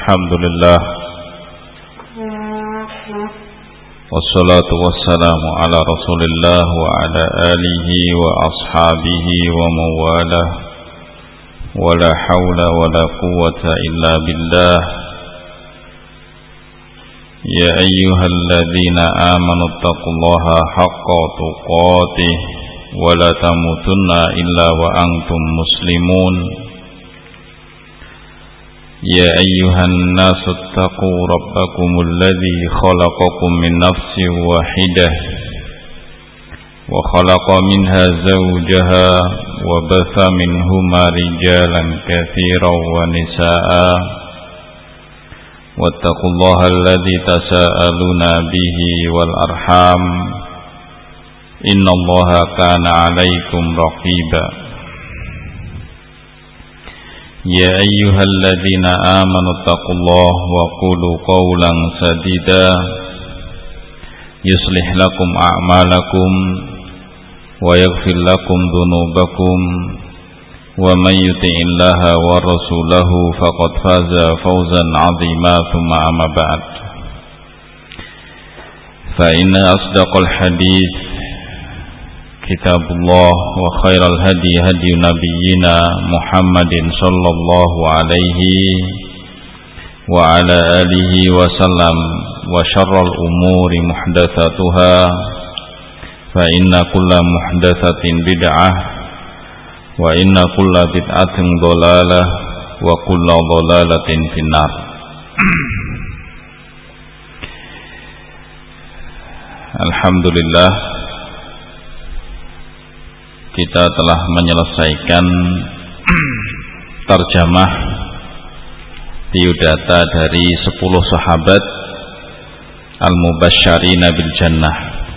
Alhamdulillah, wassalatu wassalamu ala Rasulillah wa ala alihi wa ashabihi wa mawalah, wa la hawla wa la quwwata illa billah. Ya ayyuhalladzina amanu taqullaha haqqa tuqatih wa la tamutunna illa wa antum muslimun. يا أيها الناس اتقوا ربكم الذي خلقكم من نفس واحدة وخلق منها زوجها وبث منهما رجالا كثيرا ونساء واتقوا الله الذي تساءلون به والأرحام إن الله كان عليكم رقيبا. يا أيها الذين آمنوا اتقوا الله وقولوا قولا سديدا يصلح لكم أعمالكم ويغفر لكم ذنوبكم ومن يطع الله ورسوله فقد فاز فوزا عظيما. ثم أما بعد، فإن أصدق الحديث كتاب الله وخير الهدي هدي نبينا محمد صلى الله عليه وعلى آله وسلم وشر الأمور محدثاتها فإن كل محدثة بدعة وإن كل بدعة ضلالة وكل ضلالة في النار. Alhamdulillah, kita telah menyelesaikan tarjamah biodata dari 10 sahabat al-mubasysyirina bil jannah.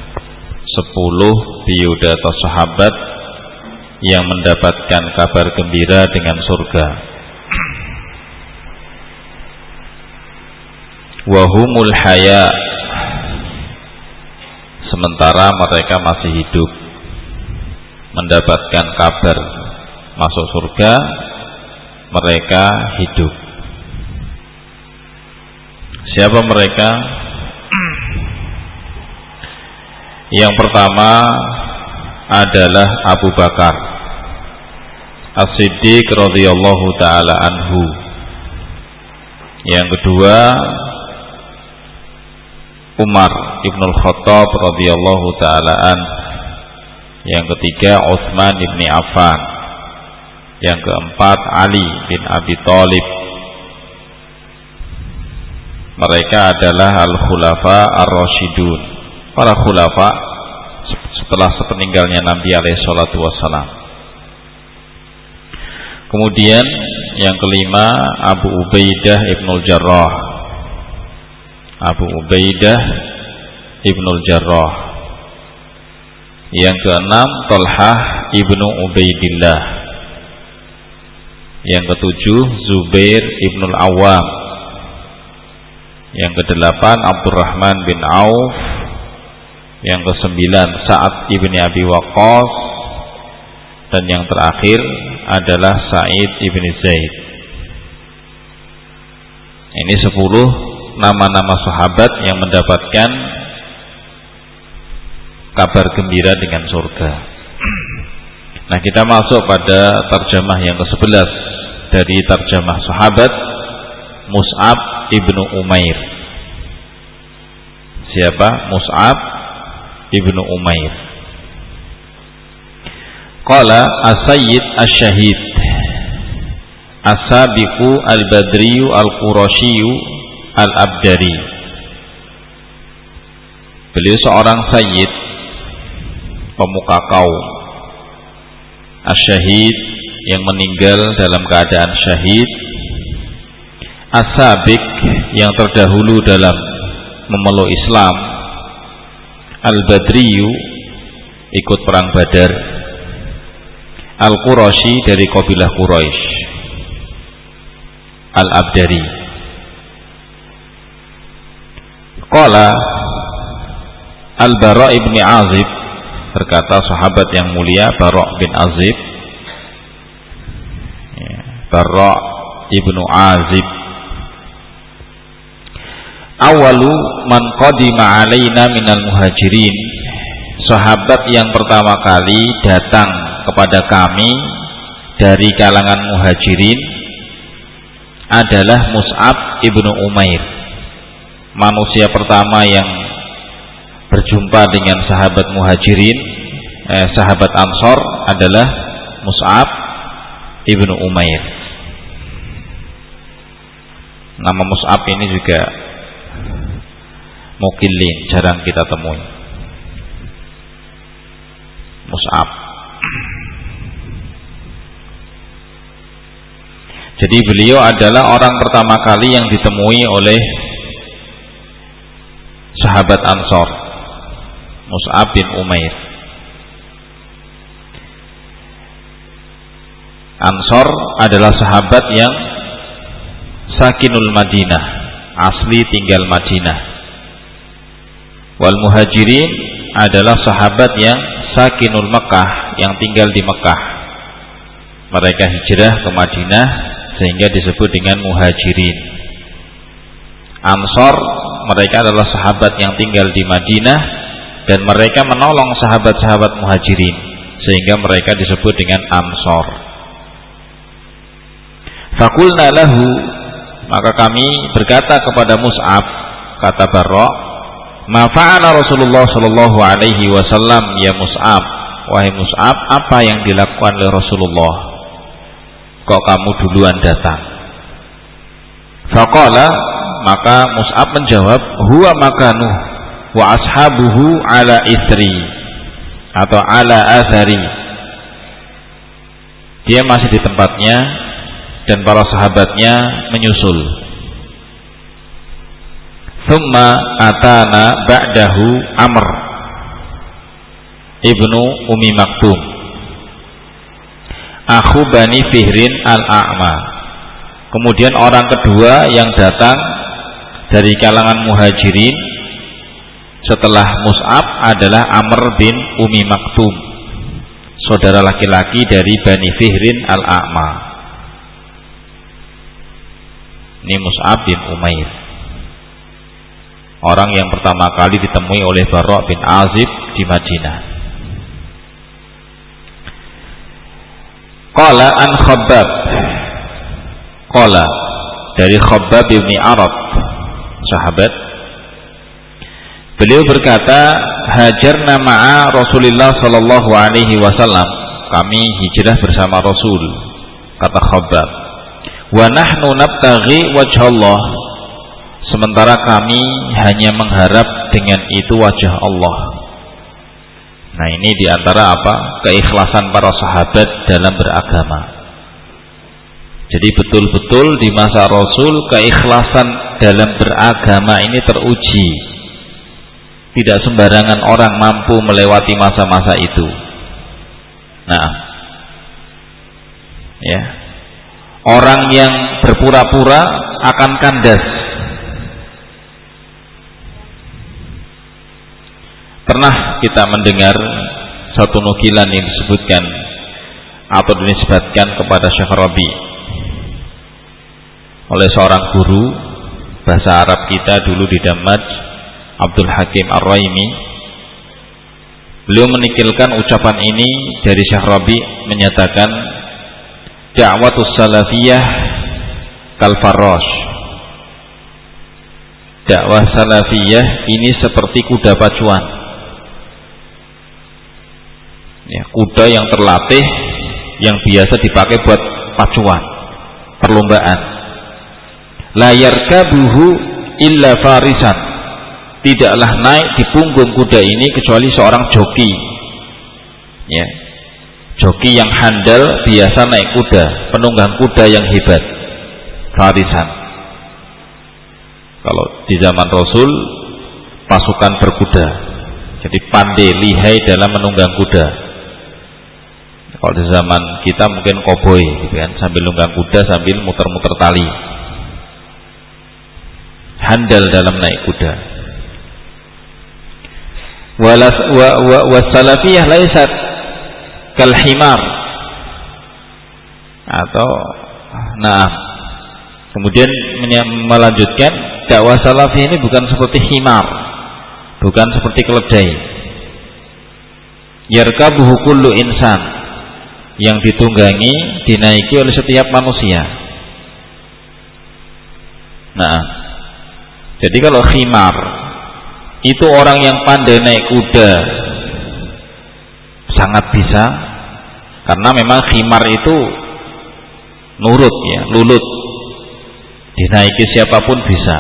10 biodata sahabat yang mendapatkan kabar gembira dengan surga. Wahumul haya, sementara mereka masih hidup, mendapatkan kabar masuk surga, mereka hidup. Siapa mereka? Yang pertama adalah Abu Bakar As-Siddiq radhiyallahu taala anhu. Yang kedua Umar ibnul Khattab radhiyallahu taala anhu. Yang ketiga Utsman bin Affan. Yang keempat Ali bin Abi Thalib. Mereka adalah al-khulafa ar-rasyidun, para khulafa setelah sepeninggalnya Nabi alaihi salatu wassalam. Kemudian yang kelima Abu Ubaidah ibnul Jarrah. Abu Ubaidah ibnul Jarrah. Yang keenam Talhah ibnu Ubaidillah. Yang ketujuh Zubair ibnul Awam. Yang kedelapan Abdurrahman bin Auf. Yang kesembilan Sa'ad ibni Abi Waqqas. Dan yang terakhir adalah Sa'id ibni Zaid. Ini 10 nama-nama sahabat yang mendapatkan kabar gembira dengan surga. Nah, kita masuk pada tarjamah yang ke-11 dari tarjamah sahabat Mus'ab ibnu Umair. Siapa? Mus'ab ibnu Umair. Qala as-sayyid asy-syahid as-sabiqu al-badriyu al-qurasyiyu al-abdari. Beliau seorang sayyid, pemuka kaum, asy-syahid, yang meninggal dalam keadaan syahid, as-sabiq, yang terdahulu dalam memeluk Islam, al-badriyu, ikut perang Badar, al-qurasyi, dari kabilah Quraisy, al-abdari. Qala Al-Bara' ibn Azib, berkata sahabat yang mulia Bara' bin Azib, Bara' ibnu Azib, Awalu man qadima alaina minal muhajirin, sahabat yang pertama kali datang kepada kami dari kalangan muhajirin adalah Mus'ab ibnu Umair. Manusia pertama yang berjumpa dengan sahabat muhajirin, sahabat Ansor adalah Mus'ab ibnu Umair. Nama Mus'ab ini juga mukillin, jarang kita temui. Mus'ab. Jadi beliau adalah orang pertama kali yang ditemui oleh sahabat Ansor, Mus'ab bin Umair. Ansor adalah sahabat yang sakinul Madinah, asli tinggal Madinah. Wal muhajirin adalah sahabat yang sakinul Mekah, yang tinggal di Mekah. Mereka hijrah ke Madinah sehingga disebut dengan muhajirin. Ansor, mereka adalah sahabat yang tinggal di Madinah dan mereka menolong sahabat-sahabat muhajirin sehingga mereka disebut dengan Ansor. Fakulna lahu, maka kami berkata kepada Mus'ab, kata Barra, ma fa'ala Rasulullah sallallahu alaihi wasallam ya Mus'ab, wahai Mus'ab, apa yang dilakukan oleh Rasulullah kok kamu duluan datang? Faqala, maka Mus'ab menjawab, huwa makanuh wa ashabuhu ala ithri atau ala athari, dia masih di tempatnya dan para sahabatnya menyusul. Thumma atana ba'dahu Amr ibnu Umi Maktum, akhu Bani Fihrin al-A'ma. Kemudian orang kedua yang datang dari kalangan muhajirin setelah Mus'ab adalah Amr bin Umi Maktum, saudara laki-laki dari Bani Fihrin al-A'ma. Ini Mus'ab bin Umair, orang yang pertama kali ditemui oleh Barra bin Azib di Madinah. Qala an Khabbab, qala dari Khabbab bin Arad, sahabat, beliau berkata, hajarna ma'a Rasulillah sallallahu alaihi wasallam, kami hijrah bersama Rasul, kata Khabbab, wa nahnu nabtaghi wajhallah, sementara kami hanya mengharap dengan itu wajah Allah. Nah, ini diantara apa? Keikhlasan para sahabat dalam beragama. Jadi betul-betul di masa Rasul keikhlasan dalam beragama ini teruji. Tidak sembarangan orang mampu melewati masa-masa itu. Nah, ya, orang yang berpura-pura akan kandas. Pernah kita mendengar satu nukilan yang disebutkan atau dinisbatkan kepada Syekh Rabi oleh seorang guru bahasa Arab kita dulu di Damaj, Abdul Hakim Ar-Raimi. Beliau menikilkan ucapan ini dari Syekh Rabi, menyatakan da'watus salafiyah kal farrash, dakwah salafiyah ini seperti kuda pacuan, ya, kuda yang terlatih yang biasa dipakai buat pacuan, perlombaan. La yarkabuhu illa farisan, tidaklah naik di punggung kuda ini kecuali seorang joki, ya, joki yang handal, biasa naik kuda, penunggang kuda yang hebat, farisan. Kalau di zaman Rasul pasukan berkuda, jadi pandai, lihai dalam menunggang kuda. Kalau di zaman kita mungkin koboi, gitu kan, sambil nunggang kuda sambil muter-muter tali, handal dalam naik kuda. Wasalafiyah laisat kal himar, atau nah, kemudian melanjutkan dakwah salafi ini bukan seperti himar, bukan seperti keledai. Yarkabuhu kullu insan, yang ditunggangi, dinaiki oleh setiap manusia. Nah, jadi kalau khimar itu orang yang pandai naik kuda, sangat bisa, karena memang khimar itu nurut ya, lulut, dinaiki siapapun bisa.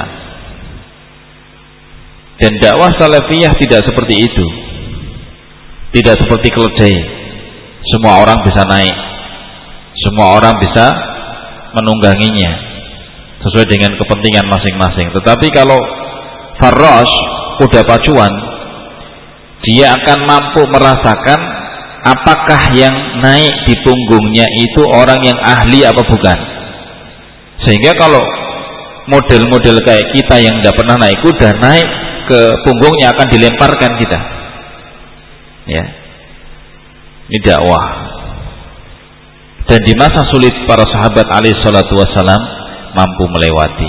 Dan dakwah salafiyah tidak seperti itu, tidak seperti keledai, semua orang bisa naik, semua orang bisa menungganginya sesuai dengan kepentingan masing-masing. Tetapi kalau farrash, kuda pacuan, dia akan mampu merasakan apakah yang naik di punggungnya itu orang yang ahli apa bukan. Sehingga kalau model-model kayak kita yang tidak pernah naik kuda, naik ke punggungnya akan dilemparkan kita. Ya, ini dakwah. Dan di masa sulit para sahabat alaihi salatu wassalam mampu melewati.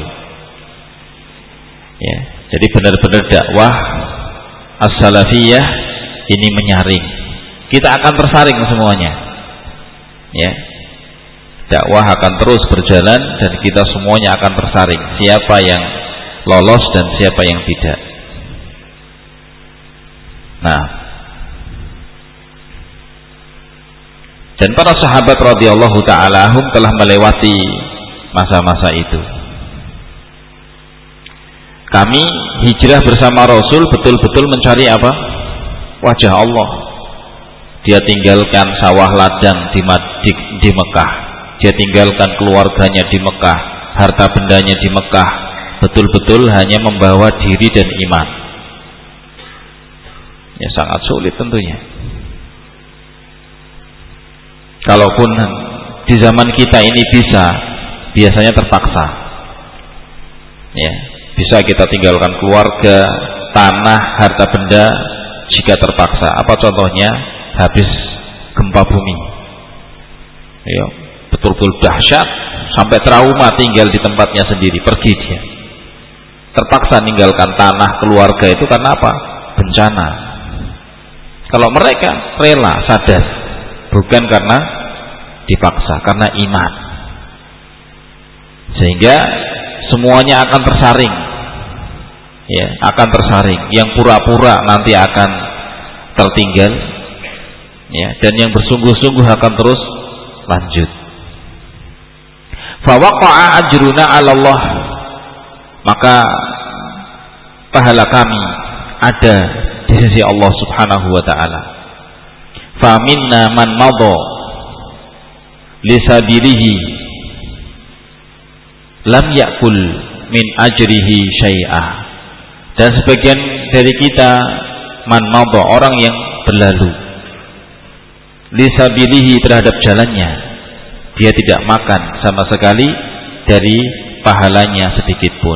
Ya, jadi benar-benar dakwah as-salafiyah ini menyaring. Kita akan tersaring semuanya. Ya, dakwah akan terus berjalan dan kita semuanya akan tersaring. Siapa yang lolos dan siapa yang tidak. Nah, dan para sahabat radhiyallahu ta'ala anhum telah melewati masa-masa itu. Kami hijrah bersama Rasul betul-betul mencari apa? Wajah Allah. Dia tinggalkan sawah ladang di Mekah. Dia tinggalkan keluarganya di Mekah, harta bendanya di Mekah, betul-betul hanya membawa diri dan iman. Ya, sangat sulit tentunya. Kalaupun di zaman kita ini bisa, biasanya terpaksa. Ya, bisa kita tinggalkan keluarga, tanah, harta benda jika terpaksa. Apa contohnya? Habis gempa bumi. Ya, betul-betul dahsyat sampai trauma, tinggal di tempatnya sendiri, pergi dia. Terpaksa meninggalkan tanah, keluarga itu karena apa? Bencana. Kalau mereka rela, sadar, bukan karena dipaksa, karena iman. Sehingga semuanya akan tersaring. Ya, akan tersaring. Yang pura-pura nanti akan tertinggal. Ya, dan yang bersungguh-sungguh akan terus lanjut. Fa waqa'a ajruna 'ala Allah, maka pahala kami ada di sisi Allah Subhanahu wa taala. Fa minna man madha li sabilihi lam yakul min ajrihi syai'a. Dan sebagian dari kita man madha, orang yang berlalu lisabilihi, terhadap jalannya, dia tidak makan sama sekali dari pahalanya sedikit pun.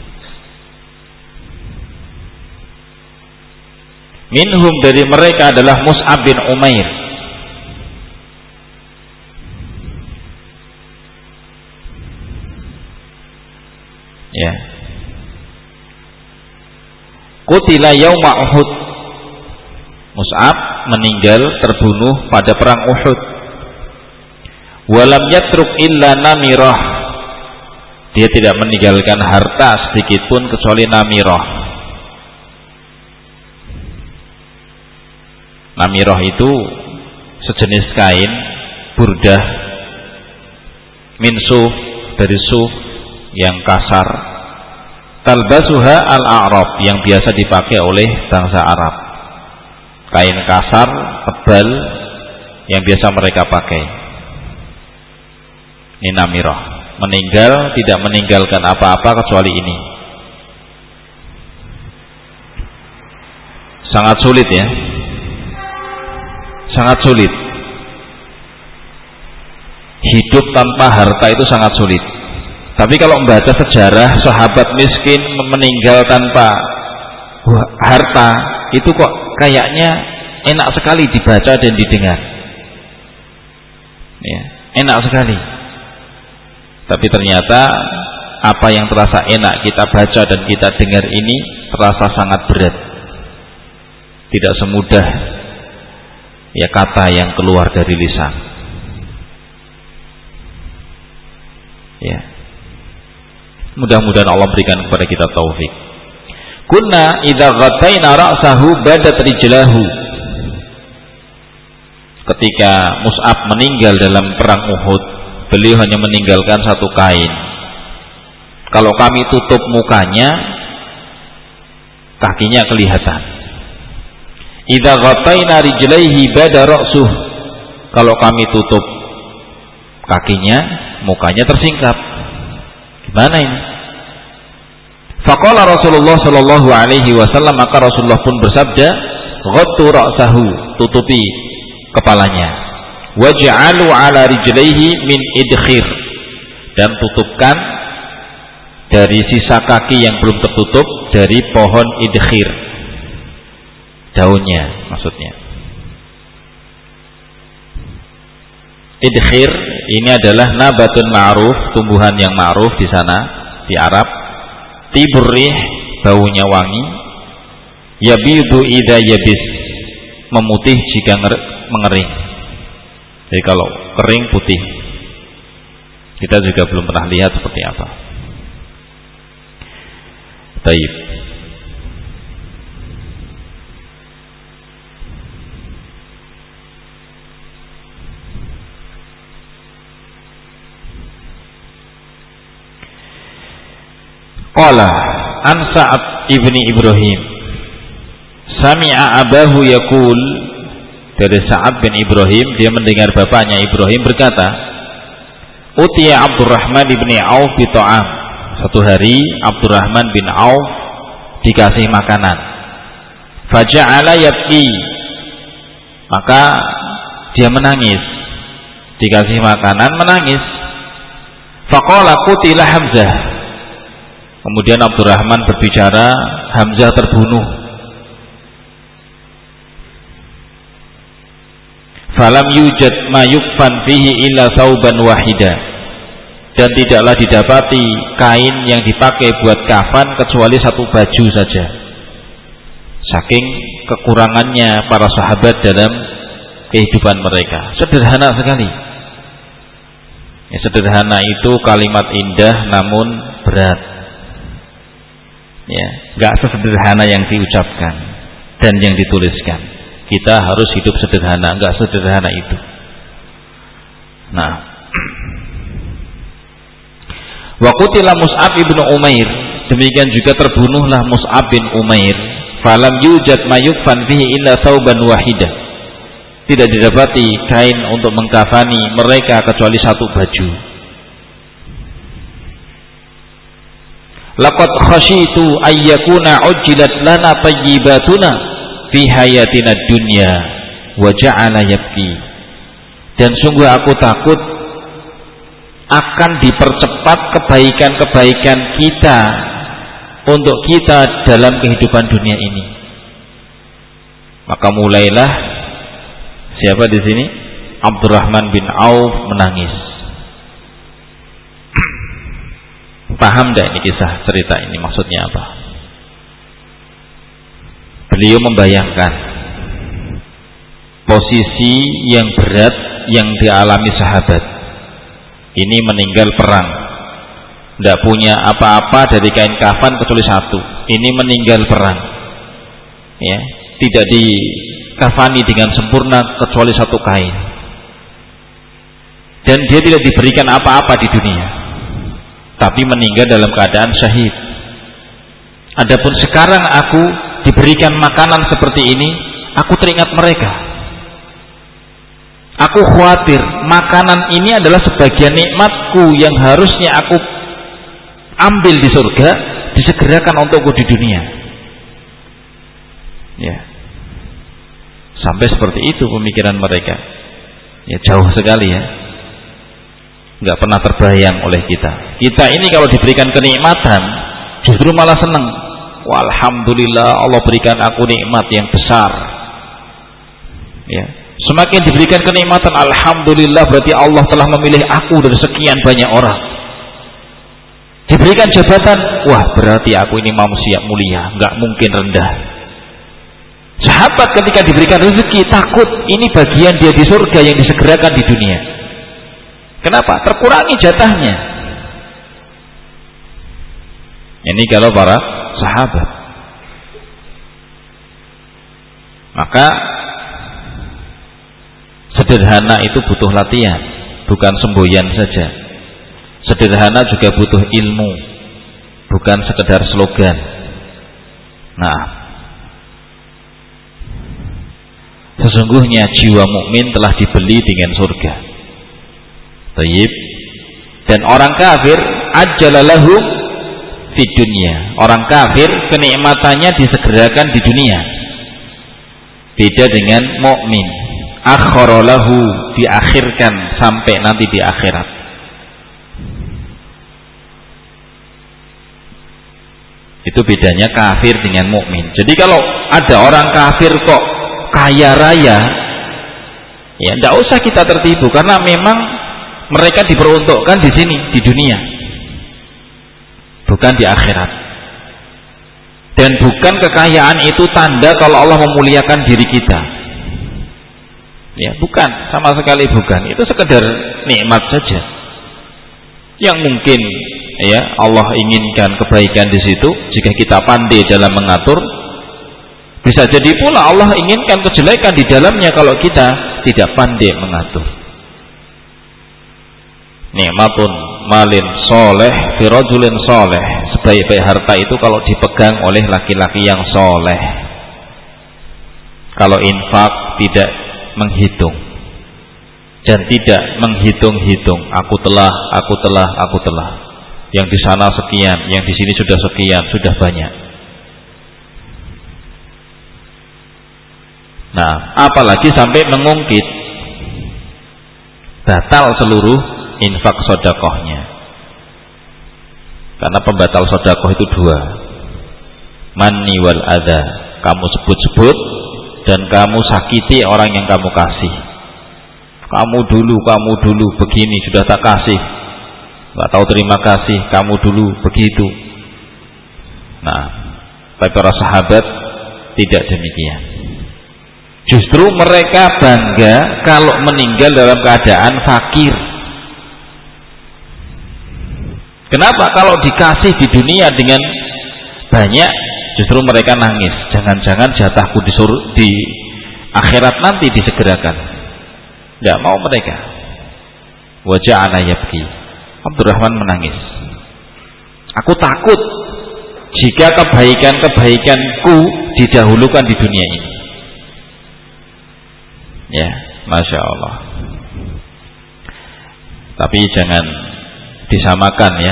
Minhum, dari mereka adalah Mus'ab bin Umair. Ya, qutila yauma Uhud. Mus'ab meninggal, terbunuh pada perang Uhud. Walam yatruk illa namirah, dia tidak meninggalkan harta sedikit pun kecuali namirah. Namirah itu sejenis kain burdah min suf, dari suf yang kasar, talbasuha al-a'rab, yang biasa dipakai oleh bangsa Arab. Kain kasar, tebal, yang biasa mereka pakai. Ini namirah. Meninggal, tidak meninggalkan apa-apa kecuali ini. Sangat sulit ya, sangat sulit. Hidup tanpa harta itu sangat sulit. Tapi kalau membaca sejarah sahabat miskin meninggal tanpa harta, itu kok kayaknya enak sekali dibaca dan didengar. Ya, enak sekali. Tapi ternyata apa yang terasa enak kita baca dan kita dengar ini terasa sangat berat. Tidak semudah ya kata yang keluar dari lisan. Ya. Mudah-mudahan Allah berikan kepada kita taufik. Kunna idza ghattaina ra'sahu badat rijlahu. Ketika Mus'ab meninggal dalam perang Uhud, beliau hanya meninggalkan satu kain. Kalau kami tutup mukanya, kakinya kelihatan. Idza ghattaina rijlaihi bada ra'suh. Kalau kami tutup kakinya, mukanya tersingkap. Gimana ini? Faqala Rasulullah sallallahu alaihi wasallam, maka Rasulullah pun bersabda, "Ghattu ra'sahu," tutupi kepalanya. "Waj'alu 'ala rijlaihi min idkhir," dan tutupkan dari sisa kaki yang belum tertutup dari pohon idkhir. Daunnya maksudnya. Idkhir ini adalah nabatun ma'ruf, tumbuhan yang ma'ruf di sana di Arab. Tiburih, baunya wangi. Yabidu idza yabis, memutih jika mengering. Jadi kalau kering putih. Kita juga belum pernah lihat seperti apa. Baik. Qala an Sa'ad ibni Ibrahim, sami'a abahu yaqul, dari Sa'ad bin Ibrahim, dia mendengar bapaknya Ibrahim berkata, utiya Abdurrahman bin Auf bi ta'am. Satu hari Abdurrahman bin Auf dikasih makanan. Faja'ala yabki, maka dia menangis. Dikasih makanan menangis. Faqala qutila Hamzah. Kemudian Abdurrahman berbicara, Hamzah terbunuh. Falam yujad ma yukfan fihi illa thawban wahida, dan tidaklah didapati kain yang dipakai buat kafan kecuali satu baju saja. Saking kekurangannya para sahabat dalam kehidupan mereka. Sederhana sekali. Ya, sederhana itu kalimat indah namun berat. Ya, enggak sesederhana yang diucapkan dan yang dituliskan. Kita harus hidup sederhana, enggak sederhana itu. Nah, wa qutila Mus'ab bin Umair, demikian juga terbunuhlah Mus'ab bin Umair. Falam yujad ma yukfan fihi illa thawban wahidah, tidak didapati kain untuk mengkafani mereka kecuali satu baju. Laqad khashitu ayyakuna ujjilat lana tayyibatuna fi hayatina dunya wa ja'ala yabki, dan sungguh aku takut akan dipercepat kebaikan-kebaikan kita untuk kita dalam kehidupan dunia ini. Maka mulailah siapa di sini? Abdurrahman bin Auf menangis. Paham tidak ini kisah cerita ini maksudnya apa? Beliau membayangkan posisi yang berat yang dialami sahabat. Ini meninggal perang, tidak punya apa-apa dari kain kafan kecuali satu. Ini meninggal perang, ya, tidak dikafani dengan sempurna kecuali satu kain, dan dia tidak diberikan apa-apa di dunia, tapi meninggal dalam keadaan syahid. Adapun sekarang aku diberikan makanan seperti ini, aku teringat mereka. Aku khawatir makanan ini adalah sebagian nikmatku yang harusnya aku ambil di surga, disegerakan untukku di dunia. Ya, sampai seperti itu pemikiran mereka. Ya, jauh sekali ya. Nggak pernah terbayang oleh kita. Kita ini kalau diberikan kenikmatan justru malah senang. Wah, alhamdulillah Allah berikan aku nikmat yang besar. Ya, semakin diberikan kenikmatan, alhamdulillah berarti Allah telah memilih aku dari sekian banyak orang. Diberikan jabatan, wah berarti aku ini manusia mulia, nggak mungkin rendah. Sahabat ketika diberikan rezeki takut ini bagian dia di surga yang disegerakan di dunia. Kenapa? Terkurangi jatahnya. Ini kalau para sahabat. Maka sederhana itu butuh latihan, bukan semboyan saja. Sederhana juga butuh ilmu, bukan sekedar slogan. Nah, sesungguhnya jiwa mukmin telah dibeli dengan surga. Tayyib. Dan orang kafir ajjalalahum fid dunya. Orang kafir kenikmatannya disegerakan di dunia. Beda dengan mukmin. Akharalahu, diakhirkan sampai nanti di akhirat. Itu bedanya kafir dengan mukmin. Jadi kalau ada orang kafir kok kaya raya, ya tidak usah kita tertipu, karena memang mereka diperuntukkan di sini, di dunia, bukan di akhirat. Dan bukan kekayaan itu tanda kalau Allah memuliakan diri kita. Ya, bukan, sama sekali bukan. Itu sekedar nikmat saja. Yang mungkin ya Allah inginkan kebaikan di situ jika kita pandai dalam mengatur. Bisa jadi pula Allah inginkan kejelekan di dalamnya kalau kita tidak pandai mengatur. Nikmatun malin soleh firajulin soleh. Sebaik-baik harta itu kalau dipegang oleh laki-laki yang soleh. Kalau infak tidak menghitung dan tidak menghitung-hitung. Aku telah. Yang di sana sekian, yang di sini sudah sekian, sudah banyak. Nah, apalagi sampai mengungkit, batal seluruh infak sedekahnya. Karena pembatal sedekah itu dua, manni wal adza, kamu sebut-sebut dan kamu sakiti orang yang kamu kasih. Kamu dulu begini sudah tak kasih, nggak tahu terima kasih, kamu dulu begitu. Nah, tapi para sahabat tidak demikian. Justru mereka bangga kalau meninggal dalam keadaan fakir. Kenapa? Kalau dikasih di dunia dengan banyak, justru mereka nangis. Jangan-jangan jatahku di akhirat nanti disegerakan. Tidak mau mereka. Waja'ana yabki. Abdurrahman menangis. Aku takut jika kebaikan-kebaikanku didahulukan di dunia ini. Ya, Masya Allah. Tapi jangan disamakan ya.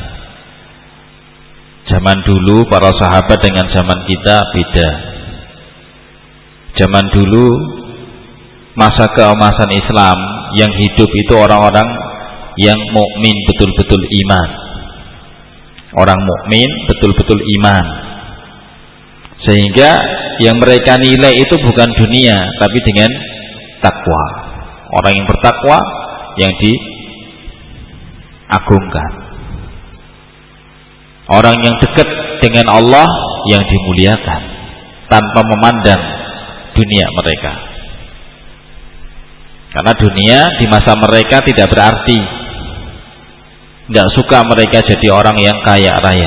Zaman dulu para sahabat dengan zaman kita beda. Zaman dulu masa keemasan Islam yang hidup itu orang-orang yang mukmin betul-betul iman. Orang mukmin betul-betul iman. Sehingga yang mereka nilai itu bukan dunia tapi dengan takwa. Orang yang bertakwa yang diagungkan. Orang yang dekat dengan Allah yang dimuliakan tanpa memandang dunia mereka. Karena dunia di masa mereka tidak berarti. Tidak suka mereka jadi orang yang kaya raya.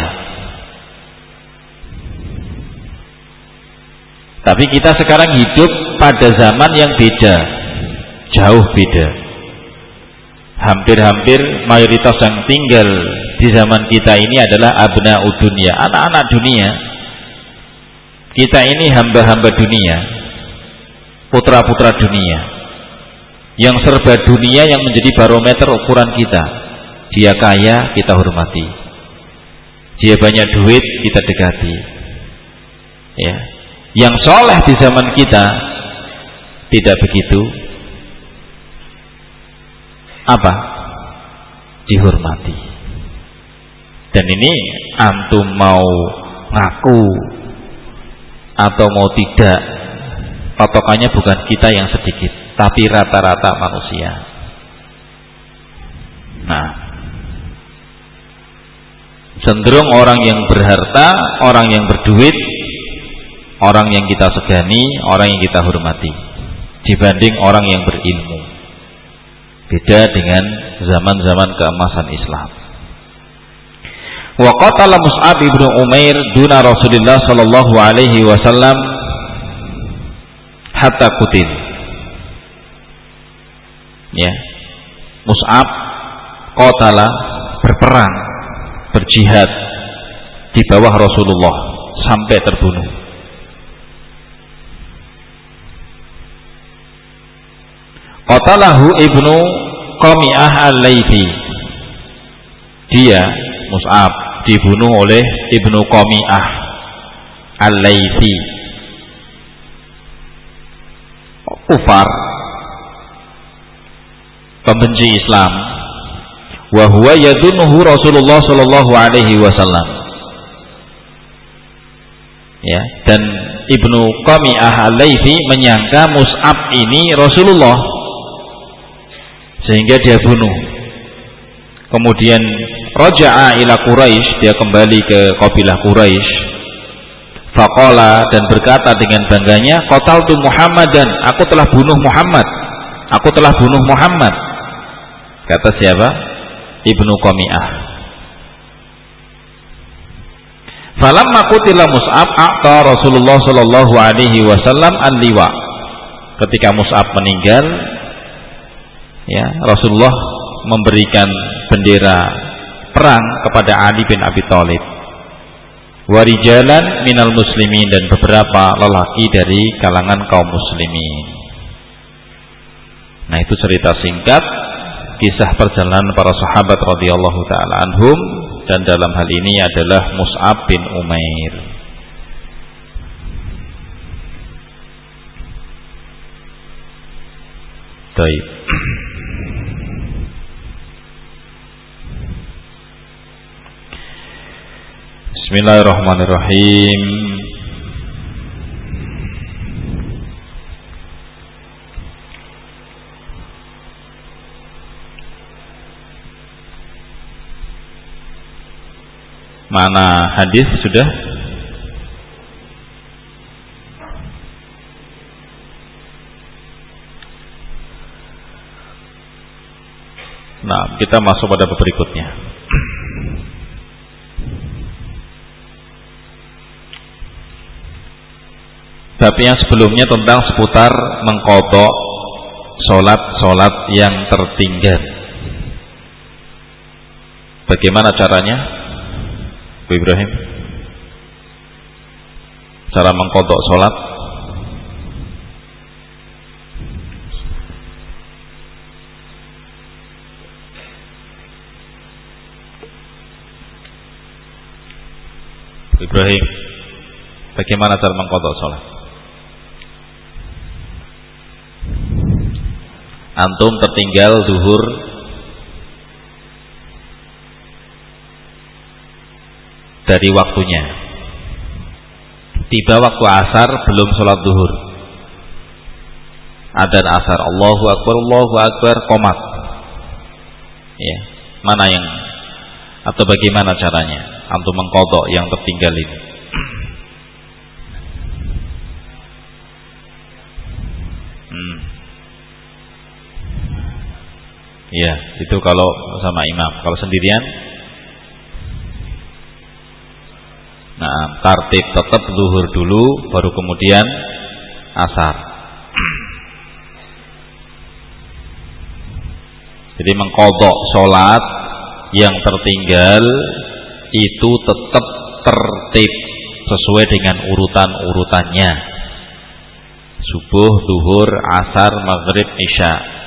Tapi kita sekarang hidup pada zaman yang beda, jauh beda. Hampir-hampir mayoritas yang tinggal di zaman kita ini adalah abna'ud dunya, anak-anak dunia. Kita ini hamba-hamba dunia, putra-putra dunia, yang serba dunia yang menjadi barometer ukuran kita. Dia kaya, kita hormati. Dia banyak duit, kita dekati. Ya. Yang soleh di zaman kita tidak begitu dihormati. Dan ini antum mau ngaku atau mau tidak, patokannya bukan kita yang sedikit, tapi rata-rata manusia. Nah, cenderung orang yang berharta, orang yang berduit, orang yang kita segani, orang yang kita hormati dibanding orang yang berilmu. Beda dengan zaman-zaman keemasan Islam. Wa qatala Mus'ab ibnu Umair duna Rasulullah sallallahu alaihi wasallam hatta qutil. Ya. Mus'ab qatala, berperang, berjihad di bawah Rasulullah sampai terbunuh. Qatalahu ibnu Qami'ah al-Laythi. Dia Mus'ab dibunuh oleh ibnu Qami'ah al-Laythi, kufar, pembenci Islam. Wa huwa yadunnuhu Rasulullah sallallahu alaihi wasallam. Ya, dan ibnu Qami'ah al-Laythi menyangka Mus'ab ini Rasulullah, sehingga dia bunuh. Kemudian raja'a ila Quraisy, dia kembali ke kabilah Quraisy. Faqala, dan berkata dengan bangganya, qataltu Muhammadan, aku telah bunuh Muhammad, aku telah bunuh Muhammad. Kata siapa? Ibnu Qami'ah. Falamma qutila Mus'ab a'ta Rasulullah sallallahu alaihi wasallam an-liwa. Ketika Mus'ab meninggal, ya, Rasulullah memberikan bendera perang kepada Ali bin Abi Thalib, warijalan minal muslimin, dan beberapa lelaki dari kalangan kaum muslimin. Nah, itu cerita singkat kisah perjalanan para sahabat radhiyallahu taala anhum, dan dalam hal ini adalah Mus'ab bin Umair. Baik. Bismillahirrahmanirrahim. Mana hadis sudah? Nah, kita masuk pada berikutnya. Tapi yang sebelumnya tentang seputar mengqadha sholat yang tertinggal. Bagaimana caranya, Bu Ibrahim? Cara mengqadha sholat? Bu Ibrahim, bagaimana cara mengqadha sholat? Antum tertinggal zuhur dari waktunya, tiba waktu asar belum sholat zuhur, adzan asar, Allahu Akbar, qomat. Ya, mana yang, atau bagaimana caranya antum mengqadha yang tertinggal ini? Ya, itu kalau sama imam. Kalau sendirian, nah, tartib tetap zuhur dulu, baru kemudian asar. Jadi mengqadha sholat yang tertinggal itu tetap tertib sesuai dengan urutan-urutannya: subuh, zuhur, asar, maghrib, isya.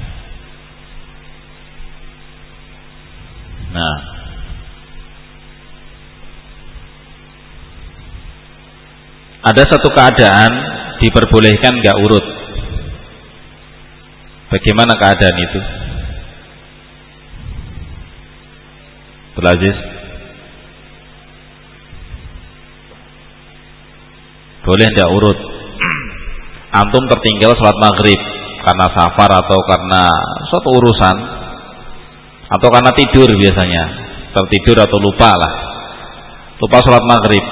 Nah, ada satu keadaan diperbolehkan nggak urut. Bagaimana keadaan itu? Abdul Aziz, boleh nggak urut? Antum tertinggal sholat maghrib karena safar atau karena suatu urusan, atau karena tidur, biasanya tertidur atau lupa lah. lupa sholat maghrib.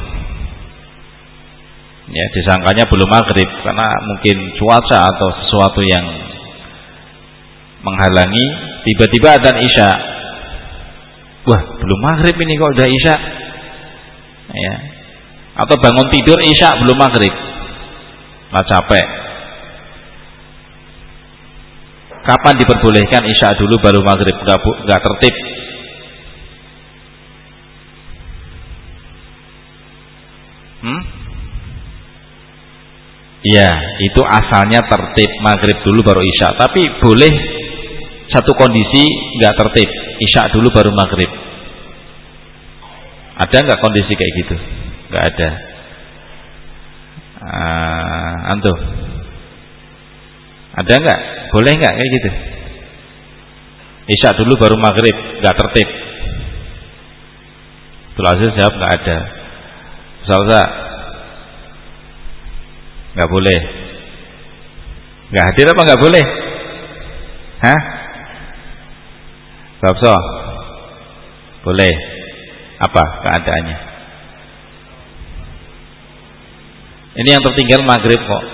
Ya, disangkanya belum maghrib karena mungkin cuaca atau sesuatu yang menghalangi. Tiba-tiba adzan isya. Wah, belum maghrib ini kok udah isya. Ya. Atau bangun tidur isya belum maghrib. Nah, capek. Kapan diperbolehkan isya dulu baru maghrib? Enggak tertib. Iya, itu asalnya tertib, maghrib dulu baru isya. Tapi boleh satu kondisi nggak tertib, isya dulu baru maghrib. Ada nggak kondisi kayak gitu? Nggak ada. Antum, ada nggak? Boleh nggak kayak gitu? Isya dulu baru maghrib, nggak tertib. Abdul jawab nggak ada. Ustaz, nggak boleh. Nggak hadir apa nggak boleh? Hah? Babso? Boleh. Apa keadaannya? Ini yang tertinggal maghrib kok.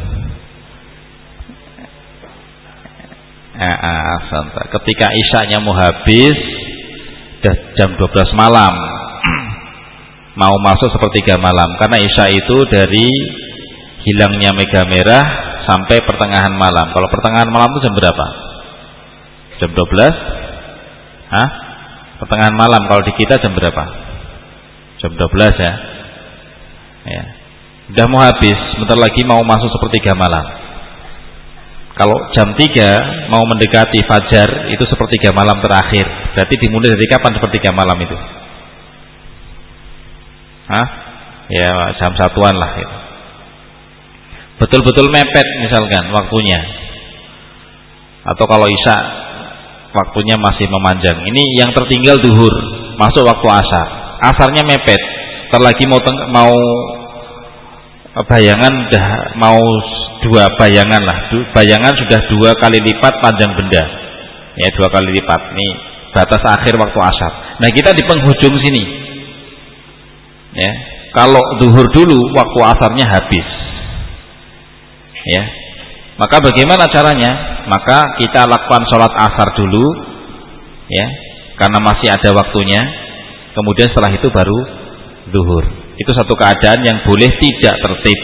Ketika isyanya mau habis, udah jam 12 malam, mau masuk sepertiga malam. Karena isya itu dari hilangnya mega merah sampai pertengahan malam. Kalau pertengahan malam itu jam berapa? Jam 12? Hah? Pertengahan malam kalau di kita jam berapa? Jam 12 ya. Ya. Udah mau habis, sebentar lagi mau masuk sepertiga malam. Kalau jam 3 mau mendekati fajar, itu sepertiga malam terakhir. Berarti dimulai dari kapan sepertiga malam itu? Hah? Ya jam 1-an lah itu. Betul-betul mepet misalkan waktunya. Atau kalau isya waktunya masih memanjang. Ini yang tertinggal duhur, masuk waktu asar. Asarnya mepet. Terlagi mau bayangan udah mau 2 bayangan lah. Bayangan sudah 2 kali lipat panjang benda. Ya 2 kali lipat. Ini batas akhir waktu asar. Nah, kita di penghujung sini. Ya, kalau duhur dulu waktu asarnya habis. Ya, maka bagaimana caranya? Maka kita lakukan sholat asar dulu, ya, karena masih ada waktunya. Kemudian setelah itu baru zuhur. Itu satu keadaan yang boleh tidak tertib.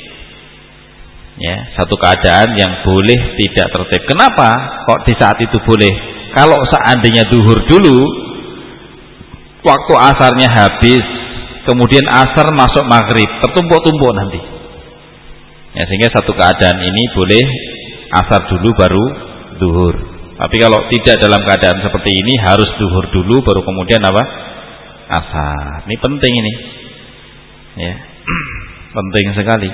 Ya, satu keadaan yang boleh tidak tertib. Kenapa? Kok di saat itu boleh? Kalau seandainya zuhur dulu, waktu asarnya habis, kemudian asar masuk maghrib, tertumpuk-tumpuk nanti. Ya, sehingga satu keadaan ini boleh asar dulu baru zuhur. Tapi kalau tidak dalam keadaan seperti ini harus zuhur dulu baru kemudian apa? Asar. Ini penting ini. Ya. Penting sekali.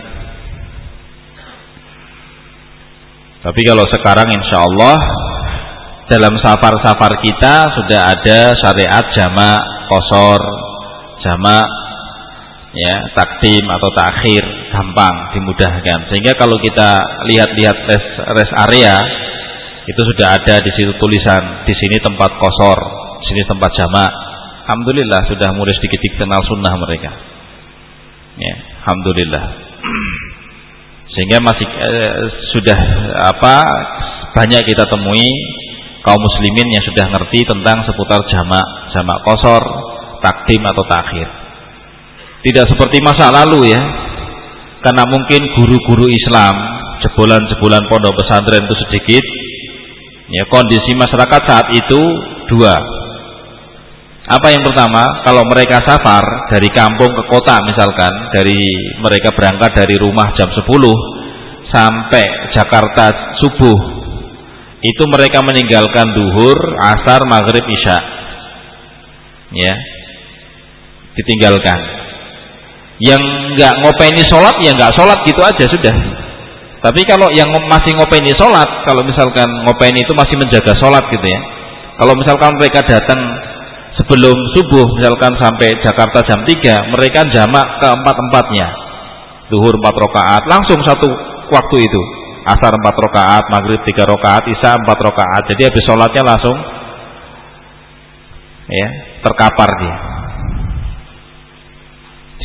Tapi kalau sekarang insya Allah dalam safar-safar kita sudah ada syariat jamak, qashar, jamak, ya, takdim atau takhir, gampang, dimudahkan. Sehingga kalau kita lihat-lihat rest area itu sudah ada di situ tulisan di sini tempat qashar, di sini tempat jamak. Alhamdulillah sudah mulai sedikit kenal sunnah mereka. Ya, alhamdulillah. Sehingga masih sudah banyak kita temui kaum muslimin yang sudah ngerti tentang seputar jamak, jamak qashar, takdim atau takhir. Tidak seperti masa lalu ya, karena mungkin guru-guru Islam, jebolan-jebolan pondok pesantren itu sedikit. Ya, kondisi masyarakat saat itu 2. Apa yang pertama, kalau mereka safar dari kampung ke kota misalkan, mereka berangkat dari rumah jam 10 sampai Jakarta subuh, itu mereka meninggalkan duhur, asar, maghrib, isya. Ya, ditinggalkan. Yang nggak ngopeni sholat ya nggak sholat gitu aja sudah. Tapi kalau yang masih ngopeni sholat, kalau misalkan ngopeni itu masih menjaga sholat gitu ya. Kalau misalkan mereka datang sebelum subuh misalkan sampai Jakarta jam 3, mereka jamak ke-4-4-nya. Zuhur 4 rakaat langsung satu waktu itu. Asar 4 rakaat, maghrib 3 rakaat, isya 4 rakaat. Jadi habis sholatnya langsung ya terkapar dia.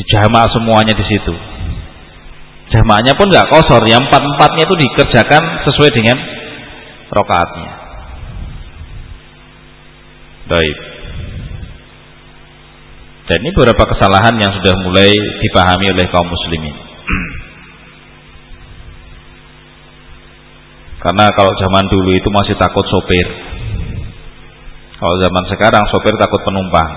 jamaah semuanya di situ. Jamaahnya pun nggak qasar, yang 4-4-nya itu dikerjakan sesuai dengan rakaatnya. Baik. Dan ini beberapa kesalahan yang sudah mulai dipahami oleh kaum muslimin. Karena kalau zaman dulu itu masih takut sopir. Kalau zaman sekarang sopir takut penumpang.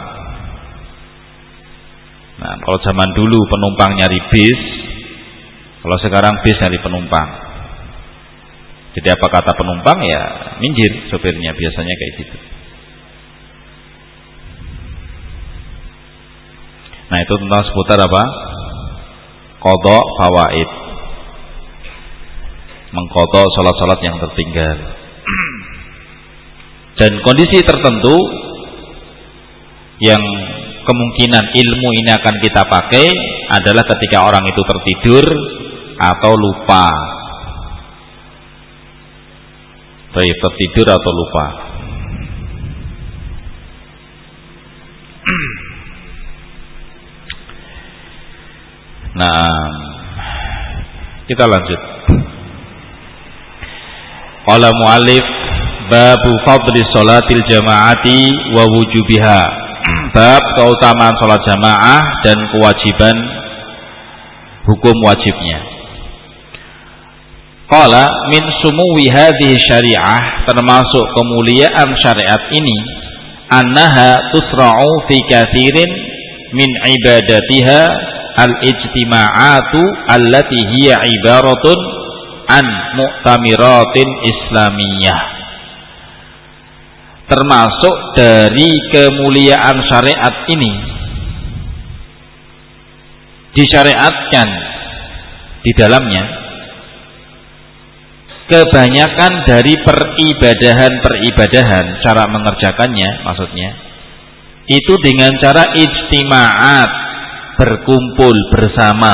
Nah, kalau zaman dulu penumpang nyari bis, kalau sekarang bis nyari penumpang. Jadi apa kata penumpang ya minggir sopirnya, biasanya kayak gitu. Nah, itu tentang seputar apa? Qadha fawaid. Mengqadha salat-salat yang tertinggal. Dan kondisi tertentu yang kemungkinan ilmu ini akan kita pakai adalah ketika orang itu tertidur atau lupa. Baik, tertidur atau lupa. Nah, kita lanjut. Qala mu'allif babu fadli sholatil jama'ati wa wujubiha. Bab keutamaan salat jamaah dan kewajiban hukum wajibnya. Qala min sumuwi hadhihi syariah, termasuk kemuliaan syariat ini, annaha tusra'u fi katsirin min ibadatiha al-ijtima'atu allati hiya ibaratun an mu'tamiratin islamiyah. Termasuk dari kemuliaan syariat ini, disyariatkan di dalamnya kebanyakan dari peribadahan cara mengerjakannya, maksudnya itu dengan cara ijtima'at, berkumpul bersama,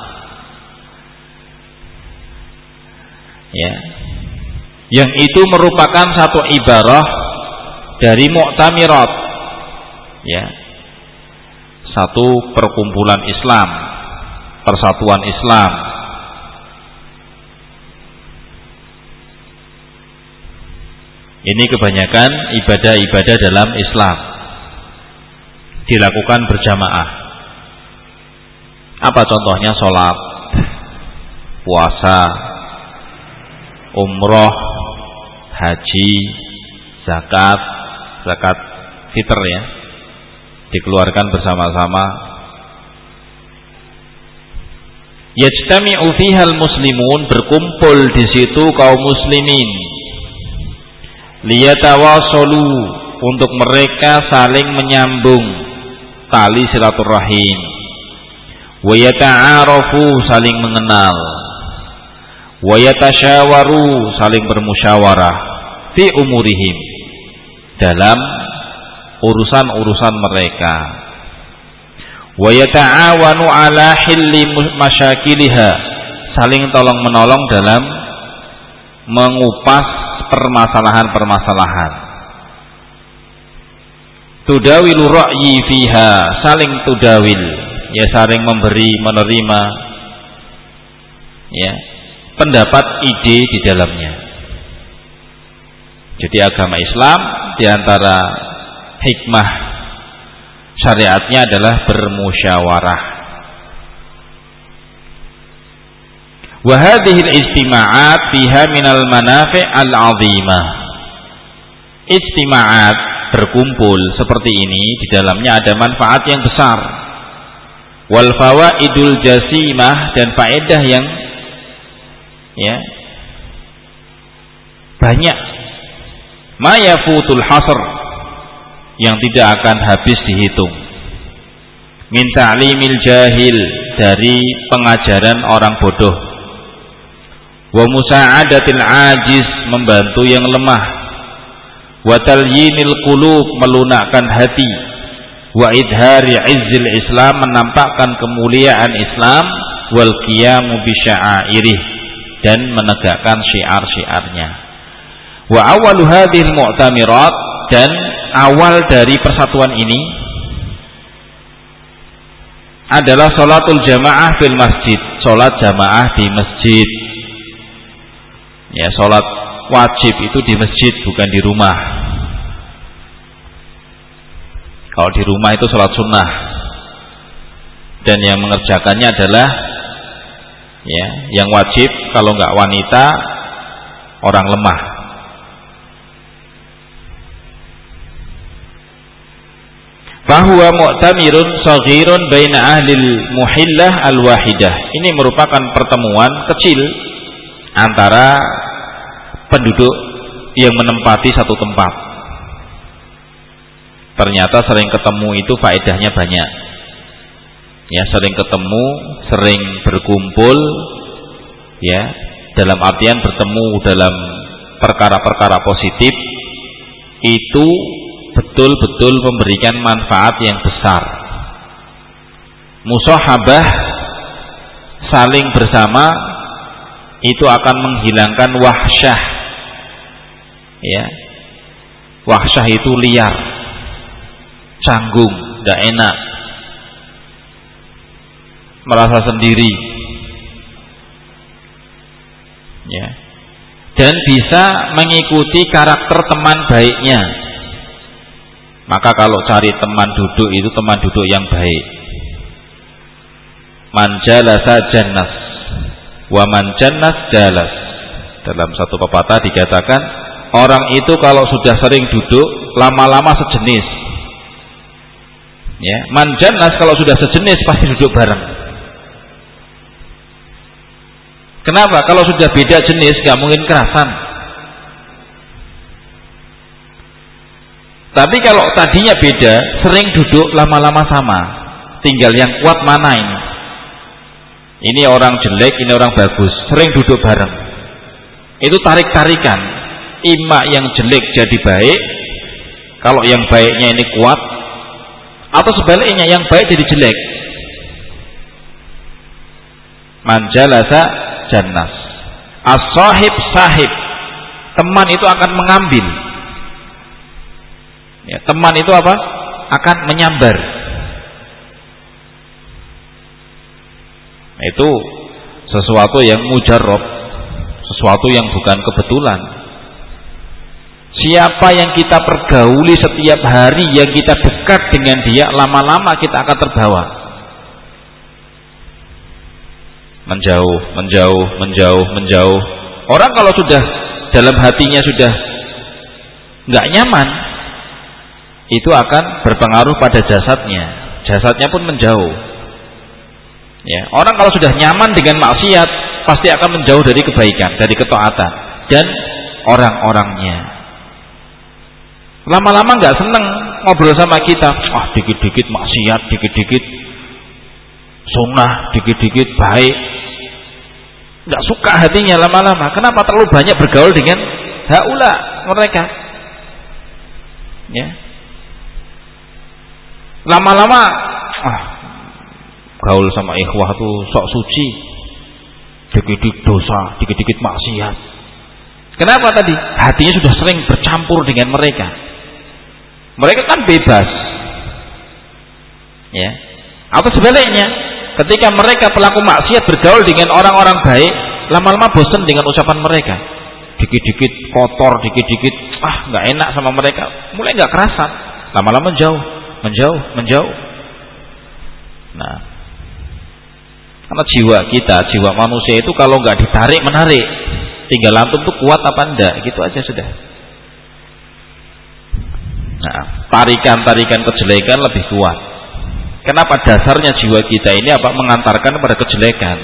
ya, yang itu merupakan satu ibarah dari mu'tamirat, ya, satu perkumpulan Islam, persatuan Islam. Ini kebanyakan ibadah-ibadah dalam Islam dilakukan berjamaah. Apa contohnya? Sholat, puasa, umroh, haji, zakat fitr, ya, dikeluarkan bersama-sama. Yajtami'u fihal muslimun, berkumpul di situ kaum muslimin, liyatawasalu, untuk mereka saling menyambung tali silaturahim, wa yata'arafu, saling mengenal, wa yatasyawaru, saling bermusyawarah, fi umurihim, dalam urusan-urusan mereka, wa yata'awanu ala hilli masyakiliha, saling tolong menolong dalam mengupas permasalahan-permasalahan. Tudawilu ra'yi fiha, saling tudawil, ya, saling memberi menerima, ya, pendapat ide di dalamnya. Jadi agama Islam diantara hikmah syariatnya adalah bermusyawarah. Wa hadhihi al-ijtima'at fiha minal manafi' al-'azimah. Ijtima'at, berkumpul seperti ini, di dalamnya ada manfaat yang besar. Wal fawaidul jasimah, dan faedah yang, ya, banyak. Ma yafutul hasr, yang tidak akan habis dihitung. Min ta'limil jahil, dari pengajaran orang bodoh. Wa musa'adatil ajiz, membantu yang lemah. Wa talyinil qulub, melunakkan hati. Wa idhari izzil Islam, menampakkan kemuliaan Islam. Wal qiyamu bi sya'airih, dan menegakkan syiar-syiarnya. Wa awalu hadhil mu'tamirat, dan awal dari persatuan ini, adalah sholatul jamaah fil masjid, sholat jamaah di masjid. Ya, sholat wajib itu di masjid, bukan di rumah. Kalau di rumah itu sholat sunnah, dan yang mengerjakannya adalah ya, yang wajib kalau nggak wanita, orang lemah. Fahuwa mu'tamirun saghirun baina ahlil muhillah al-wahidah. Ini merupakan pertemuan kecil antara penduduk yang menempati satu tempat. Ternyata sering ketemu itu faedahnya banyak. Ya, sering ketemu, sering berkumpul, ya, dalam artian bertemu dalam perkara-perkara positif, itu betul-betul memberikan manfaat yang besar. Musahabah, saling bersama, itu akan menghilangkan wahsyah. Ya, wahsyah itu liar, canggung, tidak enak, merasa sendiri, ya, dan bisa mengikuti karakter teman baiknya. Maka kalau cari teman duduk itu teman duduk yang baik. Man jalasa jannas wa man jannas jalas. Dalam satu pepatah dikatakan, orang itu kalau sudah sering duduk lama-lama sejenis. Ya, man jannas kalau sudah sejenis pasti duduk bareng. Kenapa? Kalau sudah beda jenis gak mungkin kerasan. Tapi kalau tadinya beda, sering duduk lama-lama sama, tinggal yang kuat mana ini. Ini orang jelek, ini orang bagus, sering duduk bareng. Itu tarik-tarikan, ima yang jelek jadi baik, kalau yang baiknya ini kuat, atau sebaliknya yang baik jadi jelek. Man jalasa jannas. As-sahib sahib, teman itu akan mengambil. Ya, teman itu apa? Akan menyambar. Itu sesuatu yang mujarrab, sesuatu yang bukan kebetulan. Siapa yang kita pergauli setiap hari, yang kita dekat dengan dia, lama-lama kita akan terbawa. Menjauh, menjauh, menjauh, menjauh. Orang kalau sudah dalam hatinya sudah nggak nyaman, itu akan berpengaruh pada jasadnya. Jasadnya pun menjauh. Ya, orang kalau sudah nyaman dengan maksiat pasti akan menjauh dari kebaikan, dari ketaatan dan orang-orangnya. Lama-lama nggak seneng ngobrol sama kita. Ah, dikit-dikit maksiat, dikit-dikit sunnah, dikit-dikit baik. Nggak suka hatinya lama-lama. Kenapa? Terlalu banyak bergaul dengan haula mereka. Ya. Lama-lama gaul sama ikhwah tuh sok suci, dikit-dikit dosa, dikit-dikit maksiat. Kenapa tadi? Hatinya sudah sering bercampur dengan mereka. Mereka kan bebas, ya. Atau sebaliknya, ketika mereka pelaku maksiat bergaul dengan orang-orang baik, lama-lama bosan dengan ucapan mereka. Dikit-dikit kotor, dikit-dikit nggak enak sama mereka, mulai nggak kerasan, lama-lama menjauh. Nah, karena jiwa kita, jiwa manusia itu kalau nggak ditarik menarik, tinggal antum tuh kuat apa enggak, gitu aja sudah. Nah, tarikan-tarikan kejelekan lebih kuat. Kenapa? Dasarnya jiwa kita ini apa? Mengantarkan kepada kejelekan.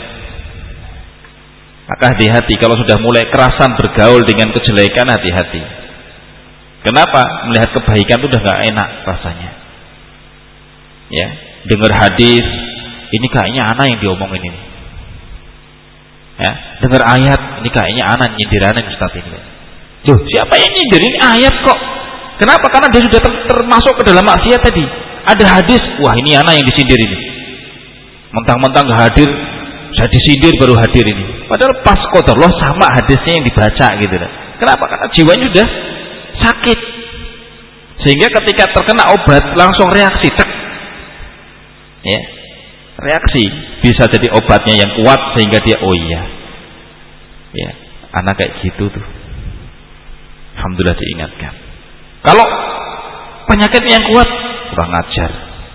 Maka hati-hati kalau sudah mulai kerasan bergaul dengan kejelekan, hati-hati. Kenapa? Melihat kebaikan itu udah nggak enak rasanya. Ya, dengar hadis, ini kayaknya anak yang diomongin ini. Ya, dengar ayat, ini kayaknya anak nyindiran Ustaz ini. Loh, siapa yang nyindirin ayat kok? Kenapa? Karena dia sudah termasuk ke dalam maksiat tadi. Ada hadis, wah ini anak yang disindir ini. Mentang-mentang gak hadir, saya disindir baru hadir ini. Padahal pas qadarullah sama hadisnya yang dibaca gitu. Kenapa? Karena jiwanya sudah sakit. Sehingga ketika terkena obat langsung reaksi, tek. Ya. reaksi, bisa jadi obatnya yang kuat sehingga dia oh iya, ya anak kayak gitu tuh, alhamdulillah diingatkan. Kalau penyakitnya yang kuat, kurang ajar.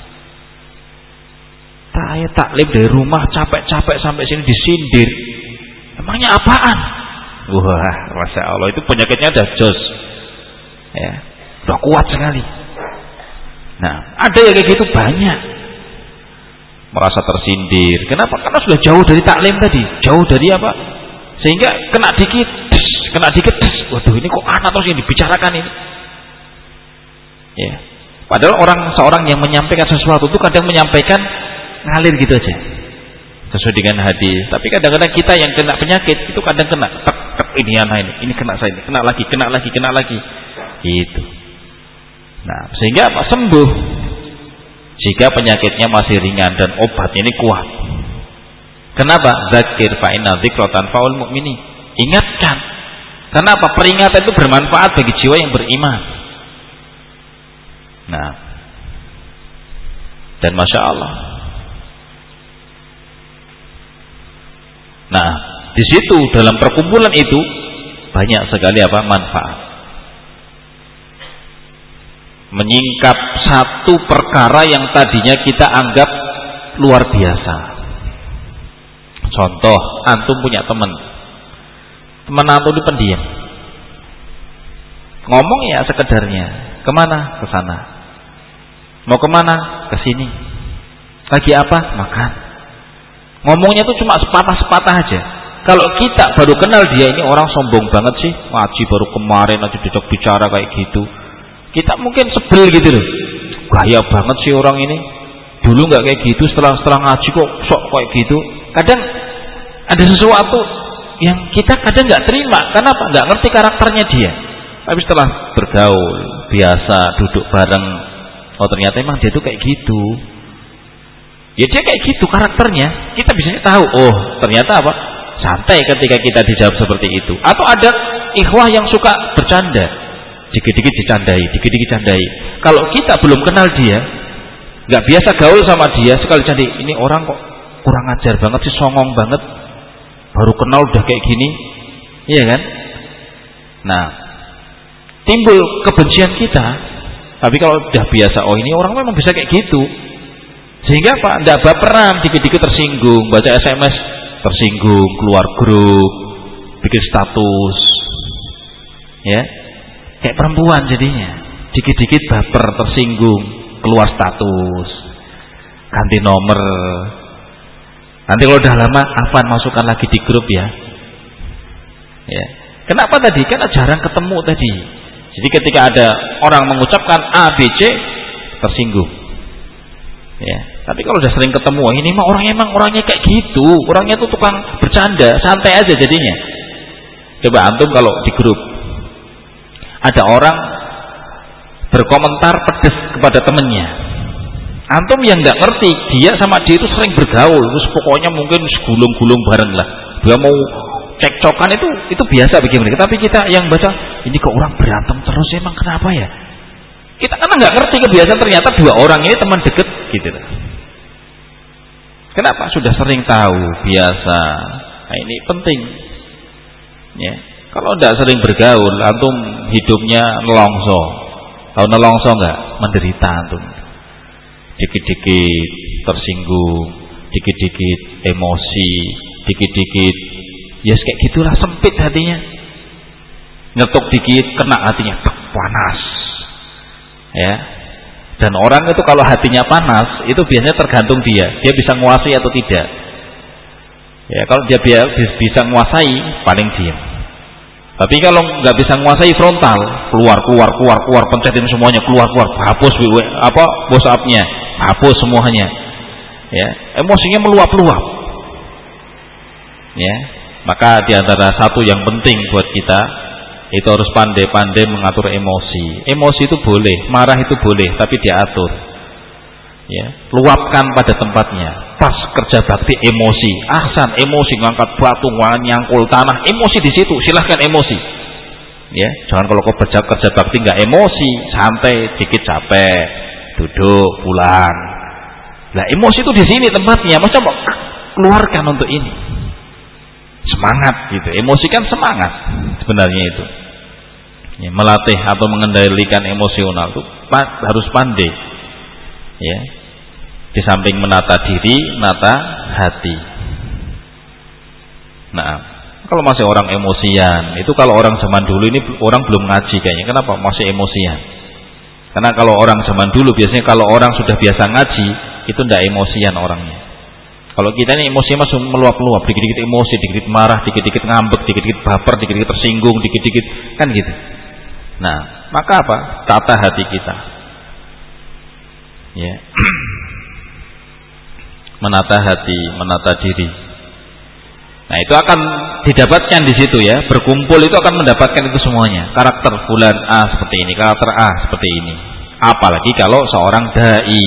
Saya taklim dari rumah capek-capek sampai sini disindir, emangnya apaan? Wah, masya Allah, itu penyakitnya udah jos, ya, udah kuat sekali. Nah, ada yang kayak gitu banyak, merasa tersindir. Kenapa? Karena sudah jauh dari taklim tadi, jauh dari apa? Sehingga kena dikit, waduh ini kok anak terus yang dibicarakan ini. Ya, padahal seorang yang menyampaikan sesuatu itu kadang menyampaikan ngalir gitu aja, sesuai dengan hadis. Tapi kadang-kadang kita yang kena penyakit itu kadang kena tek ini anak ini kena saya ini, kena lagi, gitu. Nah, sehingga apa? Sembuh jika penyakitnya masih ringan dan obatnya ini kuat. Kenapa? Zakir fa inna dzikra tanfa'ul mu'minin. Ingatkan. Kenapa? Peringatan itu bermanfaat bagi jiwa yang beriman. Nah, dan masya Allah. Nah, di situ dalam perkumpulan itu banyak sekali apa manfaat. Menyingkap satu perkara yang tadinya kita anggap luar biasa. Contoh, antum punya teman antum itu pendiam, ngomong ya sekedarnya, kemana? Ke sana. Mau kemana? Ke sini. Lagi apa? Makan. Ngomongnya tuh cuma sepatah-sepatah aja. Kalau kita baru kenal dia, ini orang sombong banget sih, ngaji baru kemarin aja diajak bicara kayak gitu, kita mungkin sebel gitu loh, gaya banget sih orang ini, dulu nggak kayak gitu, setelah ngaji kok sok kayak gitu. Kadang ada sesuatu yang kita kadang nggak terima, kenapa? Nggak ngerti karakternya dia. Tapi setelah bergaul biasa, duduk bareng, oh ternyata emang dia tuh kayak gitu. Ya dia kayak gitu karakternya, kita bisa tahu, oh ternyata apa? Santai ketika kita dijawab seperti itu. Atau ada ikhwah yang suka bercanda, dikit-dikit dicandai. Kalau kita belum kenal dia, nggak biasa gaul sama dia, sekali candai, ini orang kok kurang ajar banget sih, songong banget, baru kenal udah kayak gini, iya kan? Nah, timbul kebencian kita. Tapi kalau udah biasa, oh ini orang memang bisa kayak gitu, sehingga apa? Nggak baperan, dikit-dikit tersinggung, baca SMS tersinggung, keluar grup, bikin status, ya, kayak perempuan jadinya, dikit-dikit baper, tersinggung, keluar status, ganti nomor. Nanti kalau udah lama, Afan masukkan lagi di grup ya. Ya, kenapa tadi? Karena jarang ketemu tadi. Jadi ketika ada orang mengucapkan A, B, C, tersinggung. Ya, tapi kalau udah sering ketemu, ini mah orangnya kayak gitu, orangnya tuh tukang bercanda, santai aja jadinya. Coba antum kalau di grup ada orang berkomentar pedes kepada temennya, antum yang nggak ngerti, dia sama dia itu sering bergaul, terus pokoknya mungkin segulung-gulung bareng lah, dia mau cekcokan itu biasa bagi mereka. Tapi kita yang baca, ini kok orang berantem terus, emang kenapa ya? Kita kan nggak ngerti kebiasaan, ternyata dua orang ini teman deket gitu. Kenapa? Sudah sering tahu, biasa. Nah, ini penting. Ya, kalau tidak sering bergaul, antum hidupnya nelongso. Tahu nelongso nggak? Menderita antum. Dikit-dikit tersinggung, dikit-dikit emosi, dikit-dikit, ya kayak gitulah, sempit hatinya. Nyetuk dikit, kena hatinya, panas. Ya, dan orang itu kalau hatinya panas itu biasanya tergantung dia bisa menguasai atau tidak. Ya, kalau dia bisa menguasai, paling diam. Tapi kalau nggak bisa menguasai, frontal, keluar, pencetin semuanya, keluar, hapus WhatsApp-nya, hapus semuanya. Ya, emosinya meluap-luap. Ya, maka di antara satu yang penting buat kita itu harus pandai-pandai mengatur emosi. Emosi itu boleh, marah itu boleh, tapi diatur. Ya, luapkan pada tempatnya. Pas kerja bakti emosi, ahsan emosi, ngangkat batu, nyangkul tanah, emosi di situ, silahkan emosi. Ya, jangan kalau kau kerja bakti nggak emosi, santai, dikit capek, duduk, pulang. Nah, emosi itu di sini tempatnya, macam keluarkan untuk ini. Semangat gitu. Emosi kan semangat sebenarnya itu. Ya, melatih atau mengendalikan emosional itu harus pandai. Ya. Di samping menata diri, menata hati. Nah, kalau masih orang emosian, itu kalau orang zaman dulu ini orang belum ngaji kayaknya. Kenapa masih emosian? Karena kalau orang zaman dulu biasanya kalau orang sudah biasa ngaji, itu tidak emosian orangnya. Kalau kita ini emosi masih meluap-luap, dikit-dikit emosi, dikit-dikit marah, dikit-dikit ngambek, dikit-dikit baper, dikit-dikit tersinggung, dikit-dikit kan gitu. Nah, maka apa? Tata hati kita. Ya. Menata hati, menata diri. Nah, itu akan didapatkan di situ ya. Berkumpul itu akan mendapatkan itu semuanya. Karakter fulan A seperti ini, karakter A seperti ini. Apalagi kalau seorang dai.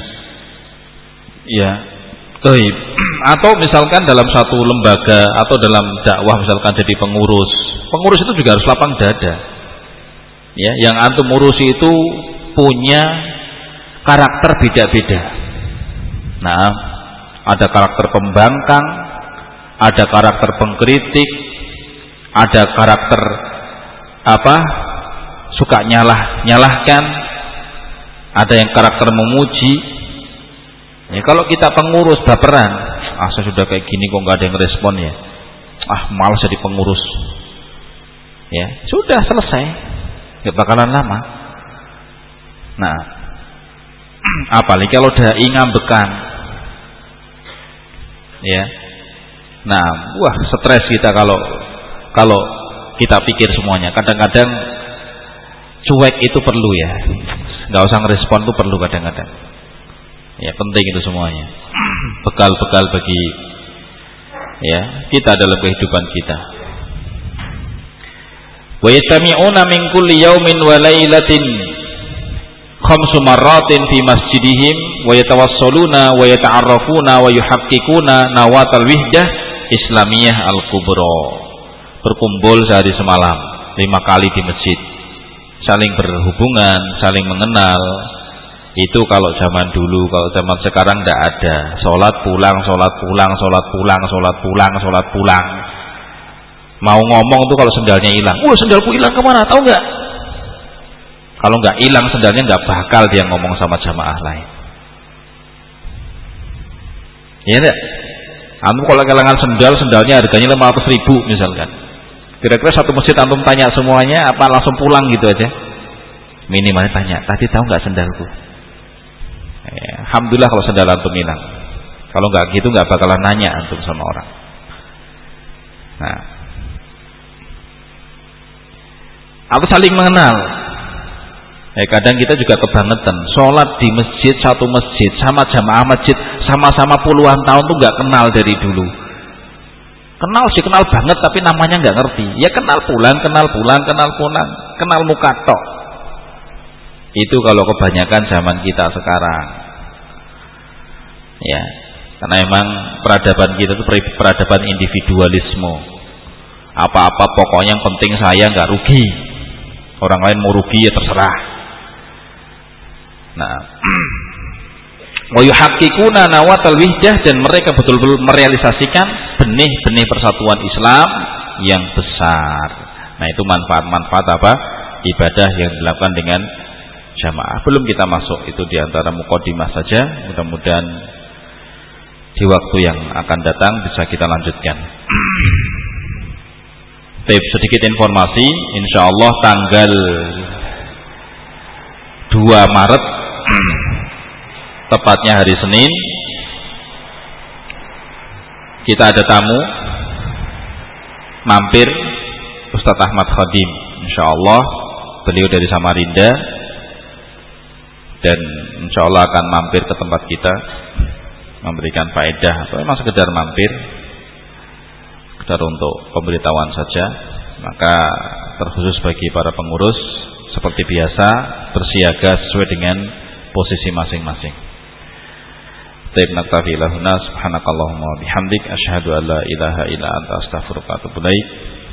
Ya. Atau misalkan dalam satu lembaga atau dalam dakwah misalkan jadi pengurus. Pengurus itu juga harus lapang dada. Ya, yang antum urusi itu punya karakter beda-beda. Nah, ada karakter pembangkang, ada karakter pengkritik, ada karakter suka nyalahkan, ada yang karakter memuji. Ya, kalau kita pengurus baperan, saya sudah kayak gini kok nggak ada yang respon ya, malas jadi pengurus. Ya, sudah selesai, nggak bakalan lama. Nah, apalagi kalau dai ngambekan, ya. Nah, stres kita kalau kita pikir semuanya. Kadang-kadang cuek itu perlu ya, nggak usah ngerespon itu perlu kadang-kadang. Ya, penting itu semuanya. Bekal-bekal bagi ya kita dalam kehidupan kita. Wa yastami'una min kulli yawmin wa lailatin khamsu marratin fi masjidihim wa yatawassaluna wa yata'arrafuna wa yuhaqqiquna nawatal wihdah Islamiyah al-kubra. Berkumpul sehari semalam 5 kali di masjid, saling berhubungan, saling mengenal. Itu kalau zaman dulu. Kalau zaman sekarang tidak ada. Sholat pulang, sholat pulang, sholat pulang, sholat pulang, sholat pulang. Mau ngomong tuh kalau sendalnya hilang, sendalku hilang kemana? Tahu nggak? Kalau nggak hilang sendalnya nggak bakal dia ngomong sama jamaah lain. Ya enggak? Antum kalau kehilangan sendalnya harganya 500.000 misalkan. Kira-kira satu masjid antum tanya semuanya apa langsung pulang gitu aja? Minimalnya tanya, tadi tahu nggak sendalku? Alhamdulillah kalau sendal antum hilang. Kalau nggak gitu nggak bakalan nanya antum sama orang. Nah, atau saling mengenal. Kadang kita juga kebangetan. Sholat di masjid, satu masjid sama jamaah masjid sama-sama puluhan tahun tuh nggak kenal dari dulu. Kenal sih kenal banget tapi namanya nggak ngerti. Ya kenal pulang, kenal muka tok. Itu kalau kebanyakan zaman kita sekarang. Ya, karena emang peradaban kita itu peradaban individualisme. Apa-apa pokoknya yang penting saya nggak rugi. Orang lain mau rugi ya terserah. Nah, wa yuhaqqiquna nawatal wihdah, dan mereka betul-betul merealisasikan benih-benih persatuan Islam yang besar. Nah, itu manfaat-manfaat ibadah yang dilakukan dengan jamaah. Belum kita masuk, itu diantara mukadimah saja. Mudah-mudahan di waktu yang akan datang bisa kita lanjutkan. Sedikit informasi, insya Allah tanggal 2 Maret tepatnya hari Senin, kita ada tamu mampir, Ustadz Ahmad Khadim. Insya Allah beliau dari Samarinda, dan insya Allah akan mampir ke tempat kita memberikan faedah, atau memang sekedar mampir, sekedar untuk pemberitahuan saja. Maka terkhusus bagi para pengurus seperti biasa bersiaga sesuai dengan posisi masing-masing. Taib naktafi lahuna subhanakallahumma bihamdik asyhadu an la ilaha illa anta astaghfiruka wa atubu ilaik.